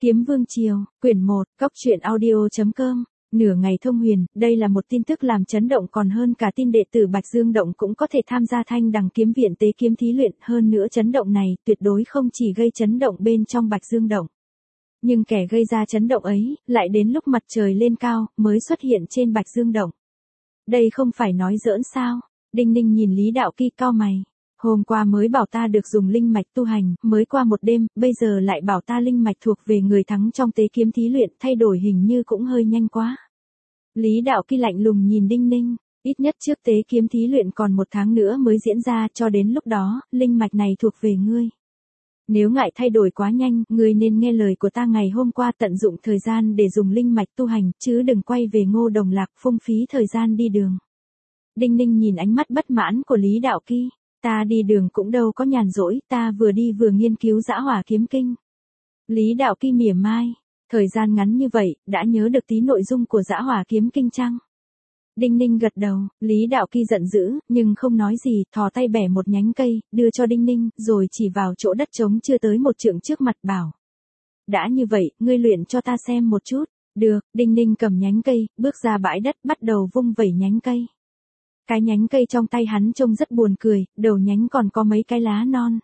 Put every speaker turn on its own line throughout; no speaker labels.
Kiếm Vương Triều, quyển 1, Cóc truyện audio.com. Nửa ngày thông huyền, đây là một tin tức làm chấn động còn hơn cả tin đệ tử Bạch Dương Động cũng có thể tham gia Thanh Đằng kiếm viện tế kiếm thí luyện, hơn nữa chấn động này tuyệt đối không chỉ gây chấn động bên trong Bạch Dương Động. Nhưng kẻ gây ra chấn động ấy, lại đến lúc mặt trời lên cao, mới xuất hiện trên Bạch Dương Động. Đây không phải nói giỡn sao? Đinh Ninh nhìn Lý Đạo Kỳ cau mày. Hôm qua mới bảo ta được dùng linh mạch tu hành, mới qua một đêm, bây giờ lại bảo ta linh mạch thuộc về người thắng trong tế kiếm thí luyện, thay đổi hình như cũng hơi nhanh quá. Lý Đạo Kỳ lạnh lùng nhìn Đinh Ninh, ít nhất trước tế kiếm thí luyện còn 1 tháng nữa mới diễn ra, cho đến lúc đó, linh mạch này thuộc về ngươi. Nếu ngại thay đổi quá nhanh, ngươi nên nghe lời của ta ngày hôm qua, tận dụng thời gian để dùng linh mạch tu hành, chứ đừng quay về Ngô Đồng Lạc phung phí thời gian đi đường. Đinh Ninh nhìn ánh mắt bất mãn của Lý Đạo Kỳ. Ta đi đường cũng đâu có nhàn rỗi, ta vừa đi vừa nghiên cứu Dã Hỏa Kiếm Kinh. Lý Đạo Kỳ mỉa mai, thời gian ngắn như vậy, đã nhớ được tí nội dung của Dã Hỏa Kiếm Kinh chăng? Đinh Ninh gật đầu, Lý Đạo Kỳ giận dữ, nhưng không nói gì, thò tay bẻ một nhánh cây, đưa cho Đinh Ninh, rồi chỉ vào chỗ đất trống chưa tới 1 trượng trước mặt bảo. Đã như vậy, ngươi luyện cho ta xem một chút. Được, Đinh Ninh cầm nhánh cây, bước ra bãi đất, bắt đầu vung vẩy nhánh cây. Cái nhánh cây trong tay hắn trông rất buồn cười, đầu nhánh còn có mấy cái lá non.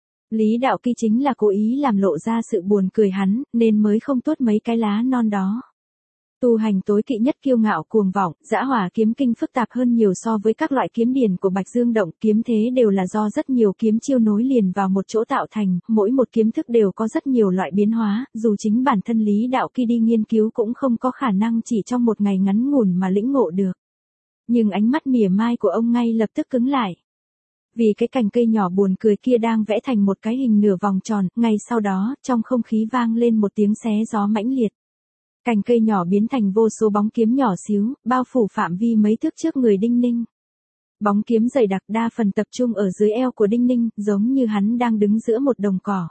Lý Đạo Kỳ chính là cố ý làm lộ ra sự buồn cười hắn, nên mới không tuốt mấy cái lá non đó. Tu hành tối kỵ nhất kiêu ngạo cuồng vọng, Dã Hỏa Kiếm Kinh phức tạp hơn nhiều so với các loại kiếm điển của Bạch Dương Động, kiếm thế đều là do rất nhiều kiếm chiêu nối liền vào một chỗ tạo thành, mỗi một kiếm thức đều có rất nhiều loại biến hóa, dù chính bản thân Lý Đạo Kỳ đi nghiên cứu cũng không có khả năng chỉ trong một ngày ngắn ngủn mà lĩnh ngộ được. Nhưng ánh mắt mỉa mai của ông ngay lập tức cứng lại. Vì cái cành cây nhỏ buồn cười kia đang vẽ thành một cái hình nửa vòng tròn, ngay sau đó, trong không khí vang lên một tiếng xé gió mãnh liệt. Cành cây nhỏ biến thành vô số bóng kiếm nhỏ xíu, bao phủ phạm vi mấy thước trước người Đinh Ninh. Bóng kiếm dày đặc đa phần tập trung ở dưới eo của Đinh Ninh, giống như hắn đang đứng giữa một đồng cỏ.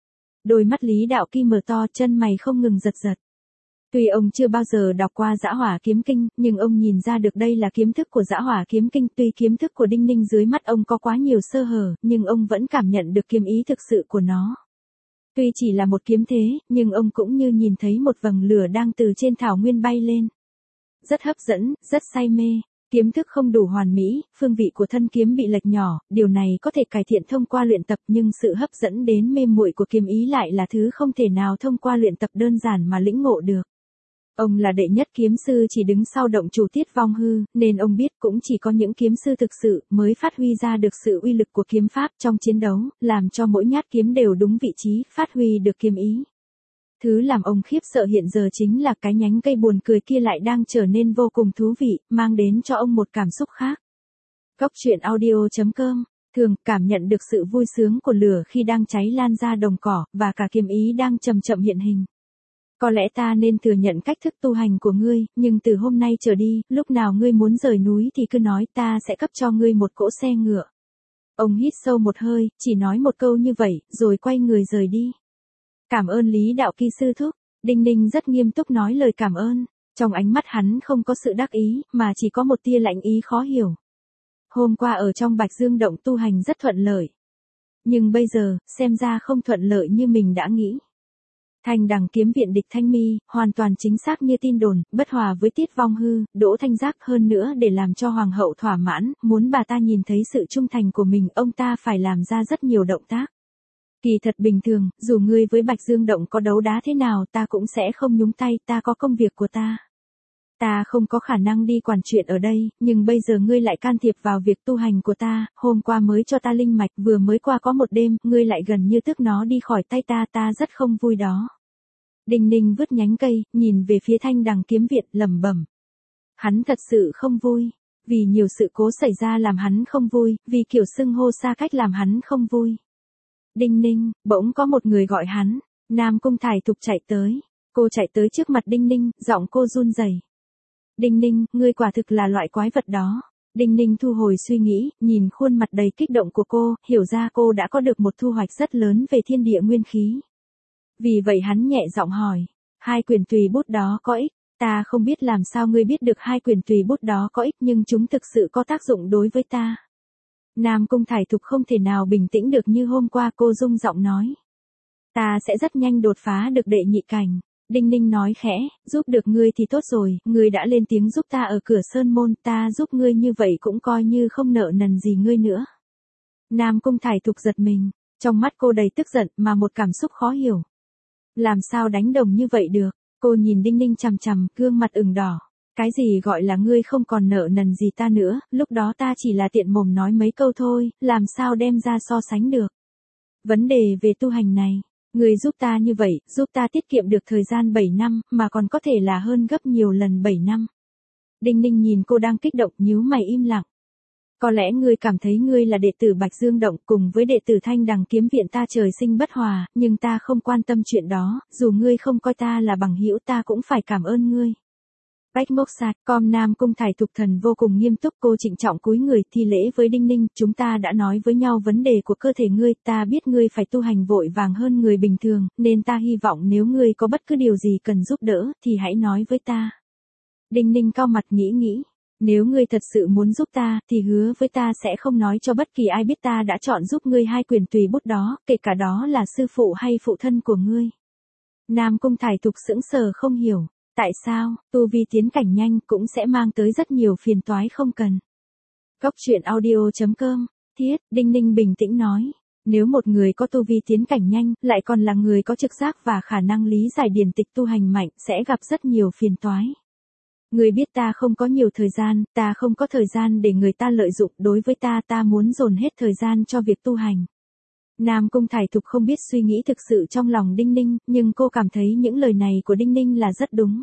Đôi mắt Lý Đạo Kỳ mở to, chân mày không ngừng giật giật. Tuy ông chưa bao giờ đọc qua Dã Hỏa Kiếm Kinh, nhưng ông nhìn ra được đây là kiếm thức của Dã Hỏa Kiếm Kinh. Tuy kiếm thức của Đinh Ninh dưới mắt ông có quá nhiều sơ hở, nhưng ông vẫn cảm nhận được kiếm ý thực sự của nó. Tuy chỉ là một kiếm thế, nhưng ông cũng như nhìn thấy một vầng lửa đang từ trên thảo nguyên bay lên. Rất hấp dẫn, rất say mê. Kiếm thức không đủ hoàn mỹ, phương vị của thân kiếm bị lệch nhỏ, điều này có thể cải thiện thông qua luyện tập, nhưng sự hấp dẫn đến mê muội của kiếm ý lại là thứ không thể nào thông qua luyện tập đơn giản mà lĩnh ngộ được. Ông là đệ nhất kiếm sư chỉ đứng sau động chủ Tiết Vong Hư, nên ông biết cũng chỉ có những kiếm sư thực sự mới phát huy ra được sự uy lực của kiếm pháp trong chiến đấu, làm cho mỗi nhát kiếm đều đúng vị trí, phát huy được kiếm ý. Thứ làm ông khiếp sợ hiện giờ chính là cái nhánh cây buồn cười kia lại đang trở nên vô cùng thú vị, mang đến cho ông một cảm xúc khác. Cóc truyện audio.com. Thường cảm nhận được sự vui sướng của lửa khi đang cháy lan ra đồng cỏ, và cả kiếm ý đang chậm chậm hiện hình. Có lẽ ta nên thừa nhận cách thức tu hành của ngươi, nhưng từ hôm nay trở đi, lúc nào ngươi muốn rời núi thì cứ nói, ta sẽ cấp cho ngươi một cỗ xe ngựa. Ông hít sâu một hơi, chỉ nói một câu như vậy, rồi quay người rời đi. Cảm ơn Lý Đạo Kỳ sư thúc. Đinh Ninh rất nghiêm túc nói lời cảm ơn. Trong ánh mắt hắn không có sự đắc ý, mà chỉ có một tia lạnh ý khó hiểu. Hôm qua ở trong Bạch Dương Động tu hành rất thuận lợi. Nhưng bây giờ, xem ra không thuận lợi như mình đã nghĩ. Thanh Đằng kiếm viện địch Thanh Mi, hoàn toàn chính xác như tin đồn, bất hòa với Tiết Vong Hư, Đỗ Thanh Giác, hơn nữa để làm cho hoàng hậu thỏa mãn, muốn bà ta nhìn thấy sự trung thành của mình, ông ta phải làm ra rất nhiều động tác. Kỳ thật bình thường, dù ngươi với Bạch Dương Động có đấu đá thế nào ta cũng sẽ không nhúng tay, ta có công việc của ta. Ta không có khả năng đi quản chuyện ở đây, nhưng bây giờ ngươi lại can thiệp vào việc tu hành của ta, hôm qua mới cho ta linh mạch, vừa mới qua có một đêm, ngươi lại gần như tước nó đi khỏi tay ta, ta rất không vui đó. Đinh Ninh vứt nhánh cây, nhìn về phía Thanh Đằng kiếm viện, lẩm bẩm. Hắn thật sự không vui, vì nhiều sự cố xảy ra làm hắn không vui, vì kiểu xưng hô xa cách làm hắn không vui. Đinh Ninh, bỗng có một người gọi hắn, Nam Cung Thải Thục chạy tới. Cô chạy tới trước mặt Đinh Ninh, giọng cô run rẩy. Đinh Ninh, ngươi quả thực là loại quái vật đó. Đinh Ninh thu hồi suy nghĩ, nhìn khuôn mặt đầy kích động của cô, hiểu ra cô đã có được một thu hoạch rất lớn về thiên địa nguyên khí. Vì vậy hắn nhẹ giọng hỏi, 2 quyển tùy bút đó có ích? Ta không biết làm sao ngươi biết được 2 quyển tùy bút đó có ích, nhưng chúng thực sự có tác dụng đối với ta. Nam Cung Thải Thục không thể nào bình tĩnh được như hôm qua, cô rung giọng nói. Ta sẽ rất nhanh đột phá được đệ nhị cảnh. Đinh Ninh nói khẽ, giúp được ngươi thì tốt rồi, ngươi đã lên tiếng giúp ta ở cửa sơn môn, ta giúp ngươi như vậy cũng coi như không nợ nần gì ngươi nữa. Nam Cung Thải Thục giật mình, trong mắt cô đầy tức giận mà một cảm xúc khó hiểu. Làm sao đánh đồng như vậy được? Cô nhìn Đinh Ninh chằm chằm, gương mặt ửng đỏ. Cái gì gọi là ngươi không còn nợ nần gì ta nữa, lúc đó ta chỉ là tiện mồm nói mấy câu thôi, làm sao đem ra so sánh được. Vấn đề về tu hành này, ngươi giúp ta như vậy, giúp ta tiết kiệm được thời gian 7 năm, mà còn có thể là hơn gấp nhiều lần 7 năm. Đinh Ninh nhìn cô đang kích động, nhíu mày im lặng. Có lẽ ngươi cảm thấy ngươi là đệ tử Bạch Dương Động cùng với đệ tử Thanh Đằng Kiếm Viện ta trời sinh bất hòa, nhưng ta không quan tâm chuyện đó, dù ngươi không coi ta là bằng hữu ta cũng phải cảm ơn ngươi. Bách Mốc Sạt, com Nam Cung Thải Thục thần vô cùng nghiêm túc, cô trịnh trọng cúi người thi lễ với Đinh Ninh, chúng ta đã nói với nhau vấn đề của cơ thể ngươi, ta biết ngươi phải tu hành vội vàng hơn người bình thường, nên ta hy vọng nếu ngươi có bất cứ điều gì cần giúp đỡ, thì hãy nói với ta. Đinh Ninh cau mặt nghĩ. Nếu ngươi thật sự muốn giúp ta, thì hứa với ta sẽ không nói cho bất kỳ ai biết ta đã chọn giúp ngươi hai quyền tùy bút đó, kể cả đó là sư phụ hay phụ thân của ngươi. Nam Cung Thải Thục sững sờ không hiểu, tại sao, tu vi tiến cảnh nhanh cũng sẽ mang tới rất nhiều phiền toái không cần. Cốc truyện audio.com, Thiết, Đinh Ninh bình tĩnh nói. Nếu một người có tu vi tiến cảnh nhanh, lại còn là người có trực giác và khả năng lý giải điển tịch tu hành mạnh, sẽ gặp rất nhiều phiền toái. Người biết ta không có nhiều thời gian, ta không có thời gian để người ta lợi dụng, đối với ta muốn dồn hết thời gian cho việc tu hành. Nam Cung Thải Thục không biết suy nghĩ thực sự trong lòng Đinh Ninh, nhưng cô cảm thấy những lời này của Đinh Ninh là rất đúng.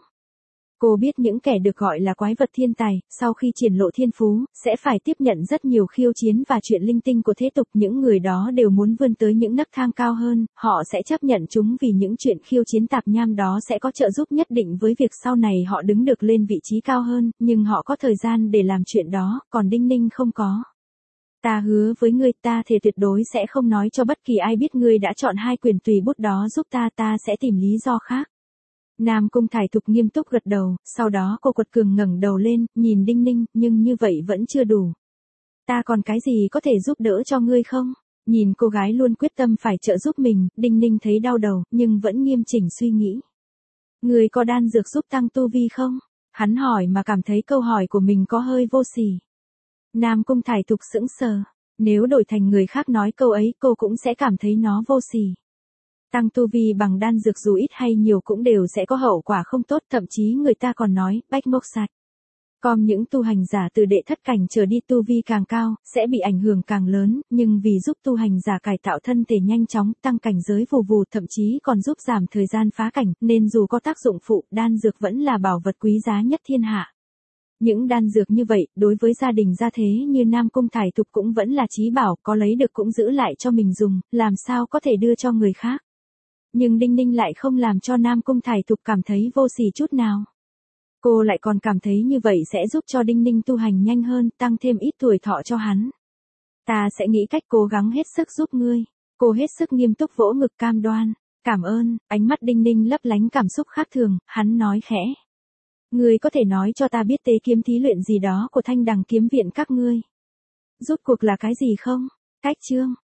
Cô biết những kẻ được gọi là quái vật thiên tài, sau khi triển lộ thiên phú, sẽ phải tiếp nhận rất nhiều khiêu chiến và chuyện linh tinh của thế tục. Những người đó đều muốn vươn tới những nấc thang cao hơn, họ sẽ chấp nhận chúng vì những chuyện khiêu chiến tạp nham đó sẽ có trợ giúp nhất định với việc sau này họ đứng được lên vị trí cao hơn, nhưng họ có thời gian để làm chuyện đó, còn Đinh Ninh không có. Ta hứa với ngươi, ta thề tuyệt đối sẽ không nói cho bất kỳ ai biết ngươi đã chọn hai quyền tùy bút đó giúp ta sẽ tìm lý do khác. Nam Cung Thải Thục nghiêm túc gật đầu, sau đó cô quật cường ngẩng đầu lên, nhìn Đinh Ninh, nhưng như vậy vẫn chưa đủ. Ta còn cái gì có thể giúp đỡ cho ngươi không? Nhìn cô gái luôn quyết tâm phải trợ giúp mình, Đinh Ninh thấy đau đầu, nhưng vẫn nghiêm chỉnh suy nghĩ. Ngươi có đan dược giúp tăng tu vi không? Hắn hỏi mà cảm thấy câu hỏi của mình có hơi vô sỉ. Nam Cung Thải Thục sững sờ, nếu đổi thành người khác nói câu ấy cô cũng sẽ cảm thấy nó vô sỉ. Tăng tu vi bằng đan dược dù ít hay nhiều cũng đều sẽ có hậu quả không tốt, thậm chí người ta còn nói, Bách Mốc Sạt. Còn những tu hành giả từ đệ thất cảnh trở đi tu vi càng cao, sẽ bị ảnh hưởng càng lớn, nhưng vì giúp tu hành giả cải tạo thân thể nhanh chóng, tăng cảnh giới vù vù, thậm chí còn giúp giảm thời gian phá cảnh, nên dù có tác dụng phụ, đan dược vẫn là bảo vật quý giá nhất thiên hạ. Những đan dược như vậy, đối với gia đình gia thế như Nam Cung Thải Thục cũng vẫn là chí bảo, có lấy được cũng giữ lại cho mình dùng, làm sao có thể đưa cho người khác. Nhưng Đinh Ninh lại không làm cho Nam Cung Thải Thục cảm thấy vô sỉ chút nào. Cô lại còn cảm thấy như vậy sẽ giúp cho Đinh Ninh tu hành nhanh hơn, tăng thêm ít tuổi thọ cho hắn. Ta sẽ nghĩ cách cố gắng hết sức giúp ngươi. Cô hết sức nghiêm túc vỗ ngực cam đoan. Cảm ơn, ánh mắt Đinh Ninh lấp lánh cảm xúc khác thường, hắn nói khẽ. Ngươi có thể nói cho ta biết tế kiếm thí luyện gì đó của Thanh Đằng Kiếm Viện các ngươi. Rốt cuộc là cái gì không? Cách chương.